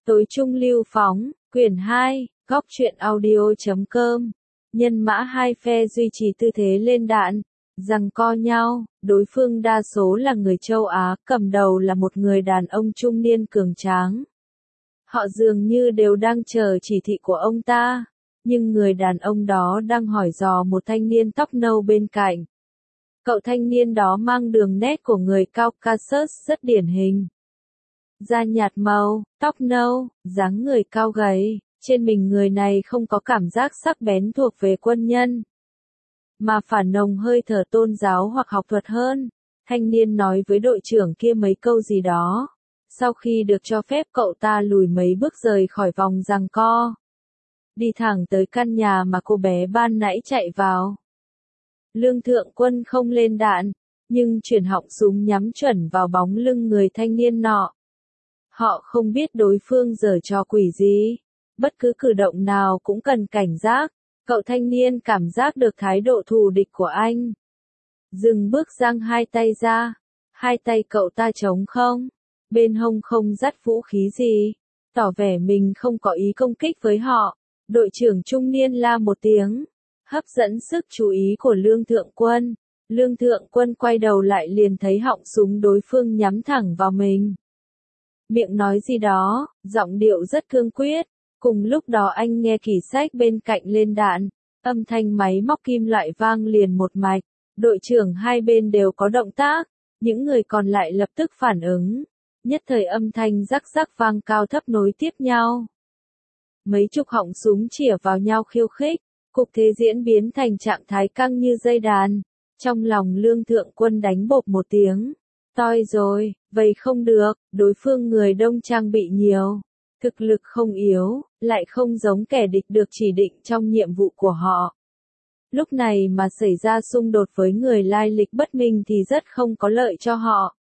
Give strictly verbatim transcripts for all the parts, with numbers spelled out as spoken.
Tối trung lưu phóng, quyển hai, góc truyện audio.com. Nhân mã hai phe duy trì tư thế lên đạn, giằng co nhau, đối phương đa số là người châu Á, cầm đầu là một người đàn ông trung niên cường tráng. Họ dường như đều đang chờ chỉ thị của ông ta, nhưng người đàn ông đó đang hỏi dò một thanh niên tóc nâu bên cạnh. Cậu thanh niên đó mang đường nét của người Caucasus rất điển hình. Da nhạt màu, tóc nâu, dáng người cao gầy, trên mình người này không có cảm giác sắc bén thuộc về quân nhân, mà phản nồng hơi thở tôn giáo hoặc học thuật hơn. Thanh niên nói với đội trưởng kia mấy câu gì đó. Sau khi được cho phép cậu ta lùi mấy bước rời khỏi vòng giằng co, đi thẳng tới căn nhà mà cô bé ban nãy chạy vào. Lương Thượng Quân không lên đạn, nhưng chuyển họng súng nhắm chuẩn vào bóng lưng người thanh niên nọ. Họ không biết đối phương giở trò quỷ gì, bất cứ cử động nào cũng cần cảnh giác. Cậu thanh niên cảm giác được thái độ thù địch của anh. Dừng bước giang hai tay ra, hai tay cậu ta trống không, bên hông không dắt vũ khí gì, tỏ vẻ mình không có ý công kích với họ. Đội trưởng trung niên la một tiếng, hấp dẫn sức chú ý của Lương Thượng Quân. Lương Thượng Quân quay đầu lại liền thấy họng súng đối phương nhắm thẳng vào mình. Miệng nói gì đó, giọng điệu rất cương quyết. Cùng lúc đó anh nghe Kỷ Sách bên cạnh lên đạn, âm thanh máy móc kim loại vang liền một mạch. Đội trưởng hai bên đều có động tác, những người còn lại lập tức phản ứng. Nhất thời âm thanh rắc rắc vang cao thấp nối tiếp nhau. Mấy chục họng súng chĩa vào nhau khiêu khích, cục thế diễn biến thành trạng thái căng như dây đàn. Trong lòng Lương Thượng Quân đánh bộp một tiếng. Toi rồi, vậy không được, đối phương người đông trang bị nhiều, thực lực không yếu, lại không giống kẻ địch được chỉ định trong nhiệm vụ của họ. Lúc này mà xảy ra xung đột với người lai lịch bất minh thì rất không có lợi cho họ.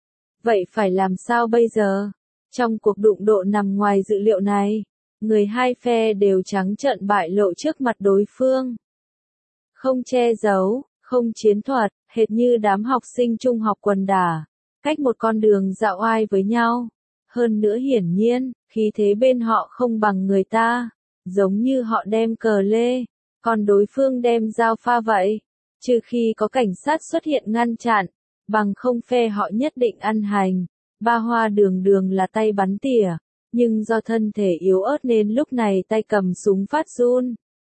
Vậy phải làm sao bây giờ? Trong cuộc đụng độ nằm ngoài dự liệu này, người hai phe đều trắng trợn bại lộ trước mặt đối phương. Không che giấu, không chiến thuật, hệt như đám học sinh trung học quần đả, cách một con đường dạo oai với nhau. Hơn nữa hiển nhiên, khí thế bên họ không bằng người ta, giống như họ đem cờ lê, còn đối phương đem dao pha vậy. Trừ khi có cảnh sát xuất hiện ngăn chặn, bằng không phe họ nhất định ăn hành. Ba Hoa đường đường là tay bắn tỉa, nhưng do thân thể yếu ớt nên lúc này tay cầm súng phát run.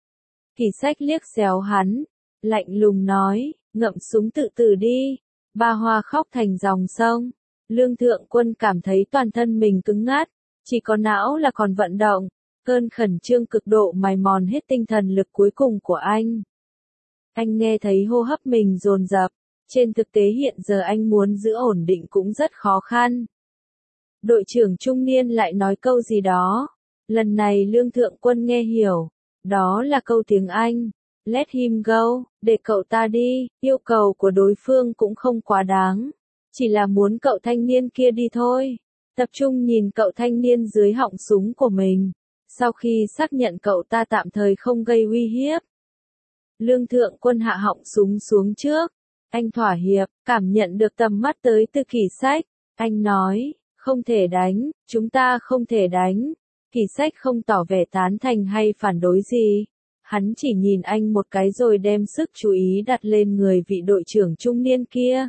Kỷ Sách liếc xéo hắn, lạnh lùng nói, ngậm súng tự tử đi. Ba Hoa khóc thành dòng sông. Lương Thượng Quân cảm thấy toàn thân mình cứng ngắt, chỉ có não là còn vận động. Cơn khẩn trương cực độ mài mòn hết tinh thần lực cuối cùng của anh. Anh nghe thấy hô hấp mình dồn dập. Trên thực tế hiện giờ anh muốn giữ ổn định cũng rất khó khăn. Đội trưởng trung niên lại nói câu gì đó. Lần này Lương Thượng Quân nghe hiểu. Đó là câu tiếng Anh. Let him go, để cậu ta đi. Yêu cầu của đối phương cũng không quá đáng. Chỉ là muốn cậu thanh niên kia đi thôi. Tập trung nhìn cậu thanh niên dưới họng súng của mình. Sau khi xác nhận cậu ta tạm thời không gây uy hiếp, Lương Thượng Quân hạ họng súng xuống trước. Anh thỏa hiệp, cảm nhận được tầm mắt tới từ Kỷ Sách. Anh nói, không thể đánh, chúng ta không thể đánh. Kỷ Sách không tỏ vẻ tán thành hay phản đối gì. Hắn chỉ nhìn anh một cái rồi đem sức chú ý đặt lên người vị đội trưởng trung niên kia.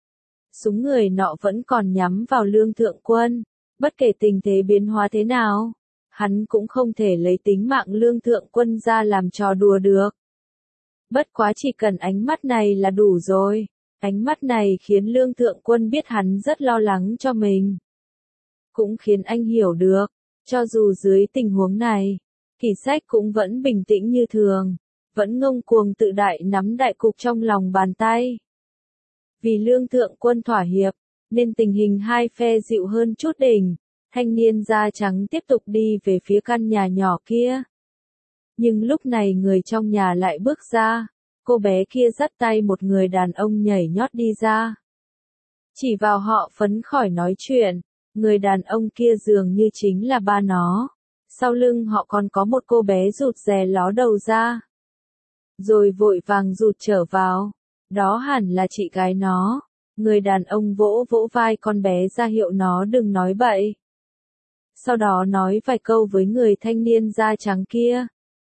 Súng người nọ vẫn còn nhắm vào Lương Thượng Quân. Bất kể tình thế biến hóa thế nào, hắn cũng không thể lấy tính mạng Lương Thượng Quân ra làm trò đùa được. Bất quá chỉ cần ánh mắt này là đủ rồi. Ánh mắt này khiến Lương Thượng Quân biết hắn rất lo lắng cho mình. Cũng khiến anh hiểu được, cho dù dưới tình huống này, Kỷ Sách cũng vẫn bình tĩnh như thường, vẫn ngông cuồng tự đại nắm đại cục trong lòng bàn tay. Vì Lương Thượng Quân thỏa hiệp, nên tình hình hai phe dịu hơn chút đỉnh. Thanh niên da trắng tiếp tục đi về phía căn nhà nhỏ kia. Nhưng lúc này người trong nhà lại bước ra. Cô bé kia dắt tay một người đàn ông nhảy nhót đi ra. Chỉ vào họ phấn khỏi nói chuyện. Người đàn ông kia dường như chính là ba nó. Sau lưng họ còn có một cô bé rụt rè ló đầu ra. Rồi vội vàng rụt trở vào. Đó hẳn là chị gái nó. Người đàn ông vỗ vỗ vai con bé ra hiệu nó đừng nói bậy. sau đó nói vài câu với người thanh niên da trắng kia.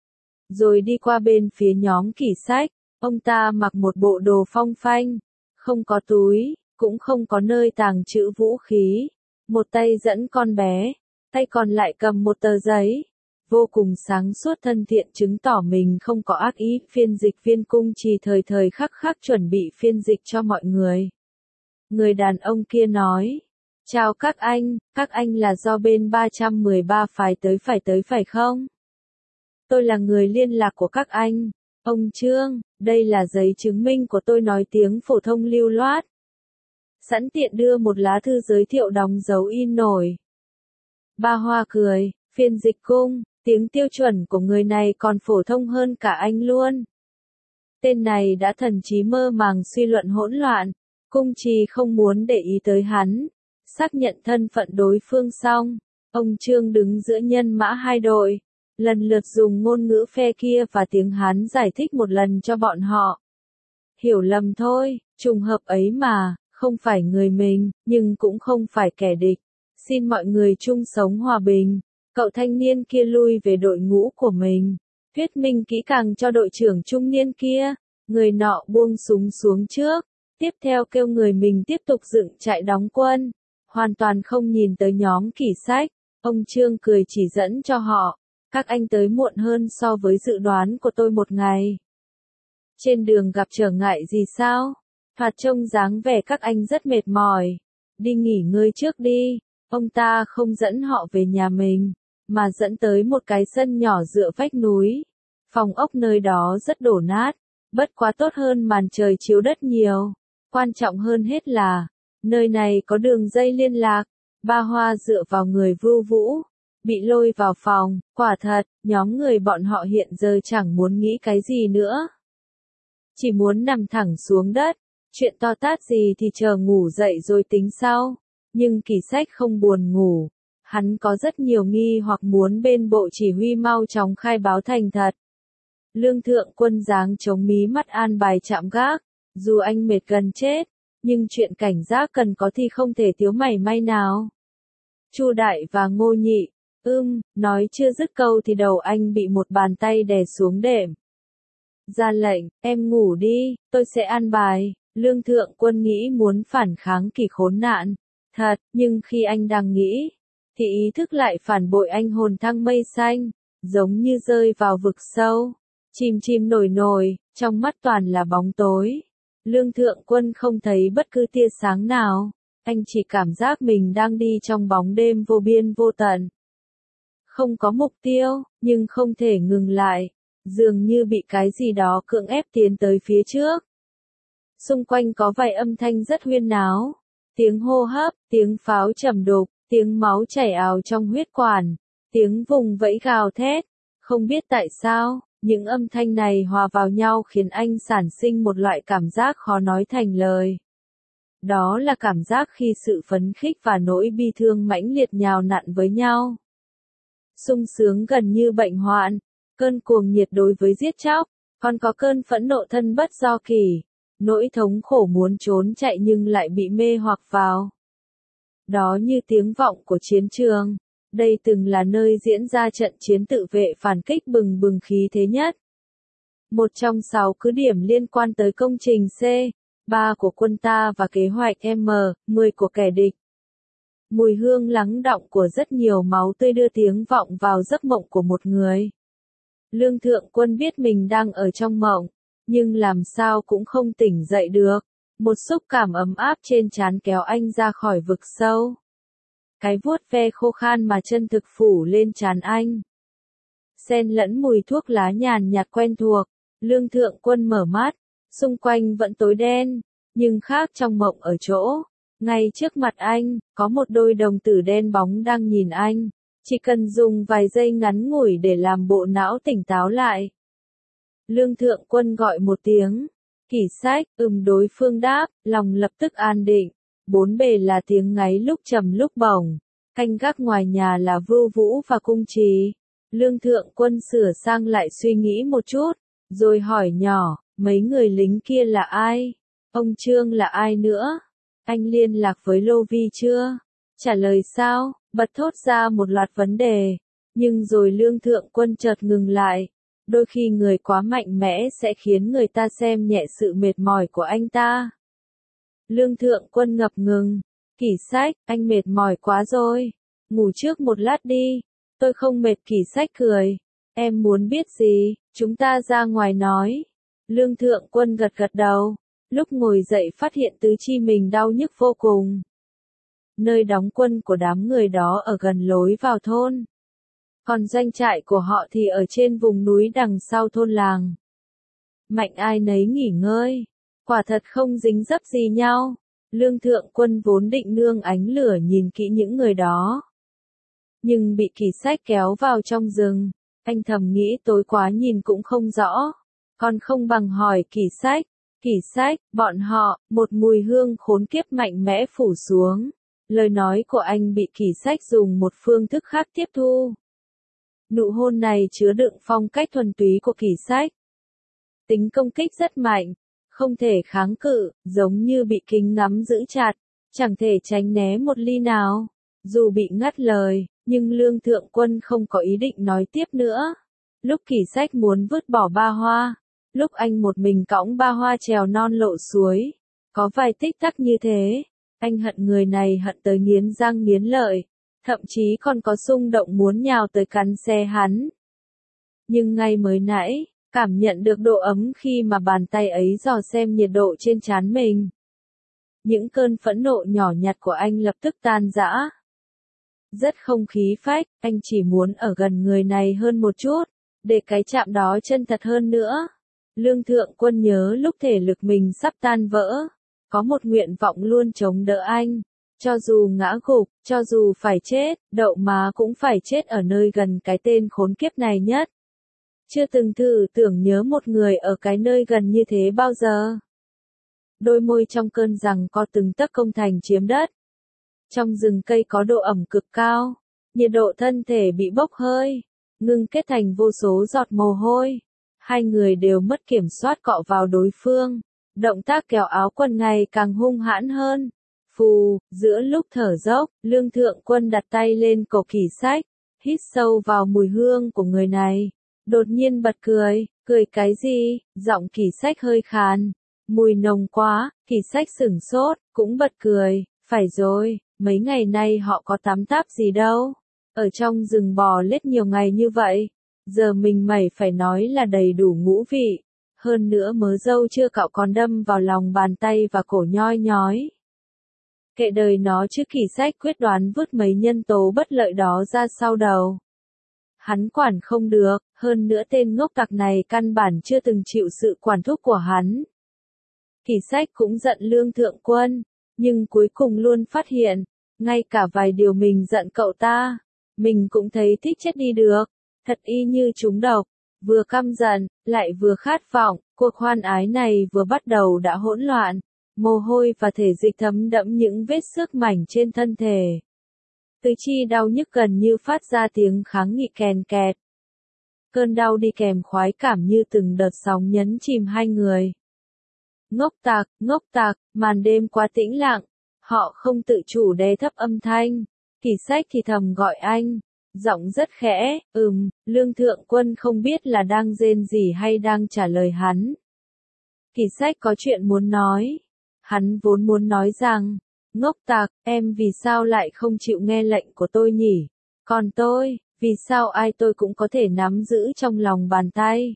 Rồi đi qua bên phía nhóm Kỷ Sách, ông ta mặc một bộ đồ phong phanh, không có túi, cũng không có nơi tàng trữ vũ khí, một tay dẫn con bé, tay còn lại cầm một tờ giấy, vô cùng sáng suốt thân thiện chứng tỏ mình không có ác ý. Phiên dịch viên Cung Trì thời thời khắc khắc chuẩn bị phiên dịch cho mọi người. Người đàn ông kia nói, chào các anh, các anh là do bên ba trăm mười ba phái tới phải tới phải không? Tôi là người liên lạc của các anh. Ông Trương, đây là giấy chứng minh của tôi nói tiếng phổ thông lưu loát. Sẵn tiện đưa một lá thư giới thiệu đóng dấu in nổi. Ba Hoa cười, phiên dịch Cung, tiếng tiêu chuẩn của người này còn phổ thông hơn cả anh luôn. Tên này đã thần trí mơ màng suy luận hỗn loạn, Cung Trì không muốn để ý tới hắn. Xác nhận thân phận đối phương xong, ông Trương đứng giữa nhân mã hai đội, lần lượt dùng ngôn ngữ phe kia và tiếng Hán giải thích một lần cho bọn họ. Hiểu lầm thôi, trùng hợp ấy mà, không phải người mình, nhưng cũng không phải kẻ địch. Xin mọi người chung sống hòa bình. Cậu thanh niên kia lui về đội ngũ của mình, thuyết minh kỹ càng cho đội trưởng trung niên kia. Người nọ buông súng xuống trước, tiếp theo kêu người mình tiếp tục dựng trại đóng quân, hoàn toàn không nhìn tới nhóm Kỷ Sách. Ông Trương cười chỉ dẫn cho họ, các anh tới muộn hơn so với dự đoán của tôi một ngày. Trên đường gặp trở ngại gì sao? Thoạt trông dáng vẻ các anh rất mệt mỏi, đi nghỉ ngơi trước đi. Ông ta không dẫn họ về nhà mình, mà dẫn tới một cái sân nhỏ dựa vách núi. Phòng ốc nơi đó rất đổ nát, bất quá tốt hơn màn trời chiếu đất nhiều. Quan trọng hơn hết là, nơi này có đường dây liên lạc. Ba Hoa dựa vào người Vưu Vũ, bị lôi vào phòng. Quả thật, nhóm người bọn họ hiện giờ chẳng muốn nghĩ cái gì nữa, chỉ muốn nằm thẳng xuống đất. Chuyện to tát gì thì chờ ngủ dậy rồi tính sau. Nhưng Kỷ Sách không buồn ngủ, hắn có rất nhiều nghi hoặc muốn bên bộ chỉ huy mau chóng khai báo thành thật. Lương Thượng Quân giáng chống mí mắt an bài chạm gác, dù anh mệt gần chết, nhưng chuyện cảnh giác cần có thì không thể thiếu mảy may nào. Chu Đại và Ngô Nhị, ưm, nói chưa dứt câu thì đầu anh bị một bàn tay đè xuống đệm. Ra lệnh, em ngủ đi, tôi sẽ an bài. Lương Thượng Quân nghĩ muốn phản kháng Kỷ khốn nạn, thật, nhưng khi anh đang nghĩ, thì ý thức lại phản bội anh hồn thăng mây xanh, giống như rơi vào vực sâu, chìm chìm nổi nổi, trong mắt toàn là bóng tối. Lương Thượng Quân không thấy bất cứ tia sáng nào, anh chỉ cảm giác mình đang đi trong bóng đêm vô biên vô tận. Không có mục tiêu, nhưng không thể ngừng lại, dường như bị cái gì đó cưỡng ép tiến tới phía trước. Xung quanh có vài âm thanh rất huyên náo, tiếng hô hấp, tiếng pháo trầm đục, tiếng máu chảy ào trong huyết quản, tiếng vùng vẫy gào thét. Không biết tại sao, những âm thanh này hòa vào nhau khiến anh sản sinh một loại cảm giác khó nói thành lời. Đó là cảm giác khi sự phấn khích và nỗi bi thương mãnh liệt nhào nặn với nhau. Sung sướng gần như bệnh hoạn, cơn cuồng nhiệt đối với giết chóc, còn có cơn phẫn nộ thân bất do kỳ. Nỗi thống khổ muốn trốn chạy nhưng lại bị mê hoặc vào. Đó như tiếng vọng của chiến trường. Đây từng là nơi diễn ra trận chiến tự vệ phản kích bừng bừng khí thế nhất. Một trong sáu cứ điểm liên quan tới công trình C ba của quân ta và kế hoạch M mười của kẻ địch. Mùi hương lắng đọng của rất nhiều máu tươi đưa tiếng vọng vào giấc mộng của một người. Lương Thượng Quân biết mình đang ở trong mộng, nhưng làm sao cũng không tỉnh dậy được. Một xúc cảm ấm áp trên trán kéo anh ra khỏi vực sâu. Cái vuốt ve khô khan mà chân thực phủ lên trán anh. Xen lẫn mùi thuốc lá nhàn nhạt quen thuộc. Lương Thượng Quân mở mắt, xung quanh vẫn tối đen, nhưng khác trong mộng ở chỗ. Ngay trước mặt anh, có một đôi đồng tử đen bóng đang nhìn anh. Chỉ cần dùng vài giây ngắn ngủi để làm bộ não tỉnh táo lại. Lương Thượng Quân gọi một tiếng. Kỷ Sách, ừm đối phương đáp, lòng lập tức an định. Bốn bề là tiếng ngáy lúc trầm lúc bổng. Canh gác ngoài nhà là Vưu Vũ và Cung Trì. Lương Thượng Quân sửa sang lại suy nghĩ một chút, rồi hỏi nhỏ, mấy người lính kia là ai? Ông Trương là ai nữa? Anh liên lạc với Lô Vi chưa? Trả lời sao? Bật thốt ra một loạt vấn đề. Nhưng rồi Lương Thượng Quân chợt ngừng lại. Đôi khi người quá mạnh mẽ sẽ khiến người ta xem nhẹ sự mệt mỏi của anh ta. Lương Thượng Quân ngập ngừng. Kỷ Sách, anh mệt mỏi quá rồi. Ngủ trước một lát đi. Tôi không mệt. Kỷ Sách cười. Em muốn biết gì, chúng ta ra ngoài nói. Lương Thượng Quân gật gật đầu. Lúc ngồi dậy phát hiện tứ chi mình đau nhức vô cùng. Nơi đóng quân của đám người đó ở gần lối vào thôn. Còn doanh trại của họ thì ở trên vùng núi đằng sau thôn làng. Mạnh ai nấy nghỉ ngơi. Quả thật không dính dấp gì nhau. Lương Thượng Quân vốn định nương ánh lửa nhìn kỹ những người đó. Nhưng bị Kỷ Sách kéo vào trong rừng. Anh thầm nghĩ tối quá nhìn cũng không rõ. Còn không bằng hỏi Kỷ Sách. Kỷ Sách, bọn họ, một mùi hương khốn kiếp mạnh mẽ phủ xuống. Lời nói của anh bị Kỷ Sách dùng một phương thức khác tiếp thu. Nụ hôn này chứa đựng phong cách thuần túy của Kỷ Sách. Tính công kích rất mạnh, không thể kháng cự, giống như bị kính ngắm giữ chặt, chẳng thể tránh né một ly nào. Dù bị ngắt lời, nhưng Lương Thượng Quân không có ý định nói tiếp nữa. Lúc Kỷ Sách muốn vứt bỏ ba hoa, lúc anh một mình cõng ba hoa trèo non lộ suối, có vài tích tắc như thế, anh hận người này hận tới nghiến răng nghiến lợi, thậm chí còn có xung động muốn nhào tới cắn xe hắn. Nhưng ngay mới nãy, cảm nhận được độ ấm khi mà bàn tay ấy dò xem nhiệt độ trên trán mình. Những cơn phẫn nộ nhỏ nhặt của anh lập tức tan rã. Rất không khí phách, anh chỉ muốn ở gần người này hơn một chút, để cái chạm đó chân thật hơn nữa. Lương Thượng Quân nhớ lúc thể lực mình sắp tan vỡ, có một nguyện vọng luôn chống đỡ anh. Cho dù ngã gục, cho dù phải chết, đậu má cũng phải chết ở nơi gần cái tên khốn kiếp này nhất. Chưa từng thử tưởng nhớ một người ở cái nơi gần như thế bao giờ. Đôi môi trong cơn giằng co từng tấc công thành chiếm đất. Trong rừng cây có độ ẩm cực cao, nhiệt độ thân thể bị bốc hơi, ngưng kết thành vô số giọt mồ hôi. Hai người đều mất kiểm soát cọ vào đối phương, động tác kéo áo quần ngày càng hung hãn hơn. Phù, giữa lúc thở dốc, Lương Thượng Quân đặt tay lên cổ Kỷ Sách, hít sâu vào mùi hương của người này. Đột nhiên bật cười, cười cái gì? Giọng Kỷ Sách hơi khàn. Mùi nồng quá, Kỷ Sách sửng sốt, cũng bật cười. Phải rồi, mấy ngày nay họ có tắm táp gì đâu. Ở trong rừng bò lết nhiều ngày như vậy. Giờ mình mẩy phải nói là đầy đủ ngũ vị. Hơn nữa mớ râu chưa cạo còn đâm vào lòng bàn tay và cổ nhoi nhói. Kệ đời nó chứ. Kỷ Sách quyết đoán vứt mấy nhân tố bất lợi đó ra sau đầu. Hắn quản không được, hơn nữa tên ngốc tặc này căn bản chưa từng chịu sự quản thúc của hắn. Kỷ Sách cũng giận Lương Thượng Quân, nhưng cuối cùng luôn phát hiện, ngay cả vài điều mình giận cậu ta, mình cũng thấy thích chết đi được, thật y như trúng độc, vừa căm giận, lại vừa khát vọng, cuộc hoan ái này vừa bắt đầu đã hỗn loạn, mồ hôi và thể dịch thấm đẫm những vết xước mảnh trên thân thể. Tứ chi đau nhức gần như phát ra tiếng kháng nghị kèn kẹt. Cơn đau đi kèm khoái cảm như từng đợt sóng nhấn chìm hai người. Ngốc tặc, ngốc tặc, màn đêm quá tĩnh lặng, họ không tự chủ đè thấp âm thanh. Kỷ Sách thì thầm gọi anh, giọng rất khẽ, ừm, Lương Thượng Quân không biết là đang rên gì hay đang trả lời hắn. Kỷ Sách có chuyện muốn nói. Hắn vốn muốn nói rằng, ngốc tặc, em vì sao lại không chịu nghe lệnh của tôi nhỉ? Còn tôi, vì sao ai tôi cũng có thể nắm giữ trong lòng bàn tay?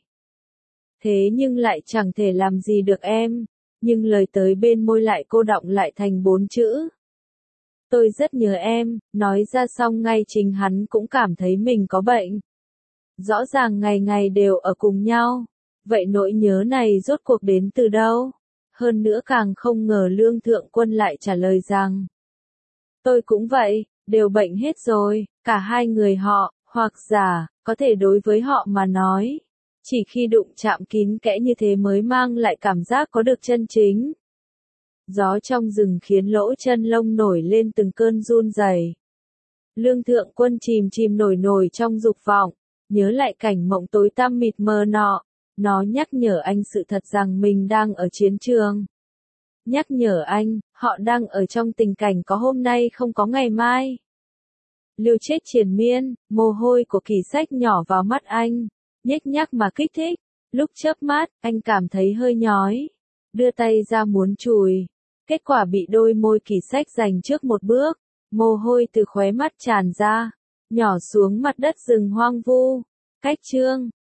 Thế nhưng lại chẳng thể làm gì được em. Nhưng lời tới bên môi lại cô đọng lại thành bốn chữ. Tôi rất nhớ em, nói ra xong ngay chính hắn cũng cảm thấy mình có bệnh. Rõ ràng ngày ngày đều ở cùng nhau. Vậy nỗi nhớ này rốt cuộc đến từ đâu? Hơn nữa càng không ngờ Lương Thượng Quân lại trả lời rằng. Tôi cũng vậy, đều bệnh hết rồi, cả hai người họ, hoặc giả, có thể đối với họ mà nói. Chỉ khi đụng chạm kín kẽ như thế mới mang lại cảm giác có được chân chính. Gió trong rừng khiến lỗ chân lông nổi lên từng cơn run rẩy. Lương Thượng Quân chìm chìm nổi nổi trong dục vọng, nhớ lại cảnh mộng tối tăm mịt mờ nọ. Nó nhắc nhở anh sự thật rằng mình đang ở chiến trường. Nhắc nhở anh, Họ đang ở trong tình cảnh có hôm nay không có ngày mai. Liều chết triền miên, mồ hôi của Kỳ Sách nhỏ vào mắt anh, nhếch nhác mà kích thích. Lúc chớp mắt, anh cảm thấy hơi nhói. Đưa tay ra muốn chùi. Kết quả bị đôi môi Kỳ Sách giành trước một bước. Mồ hôi từ khóe mắt tràn ra, nhỏ xuống mặt đất rừng hoang vu. Cách chương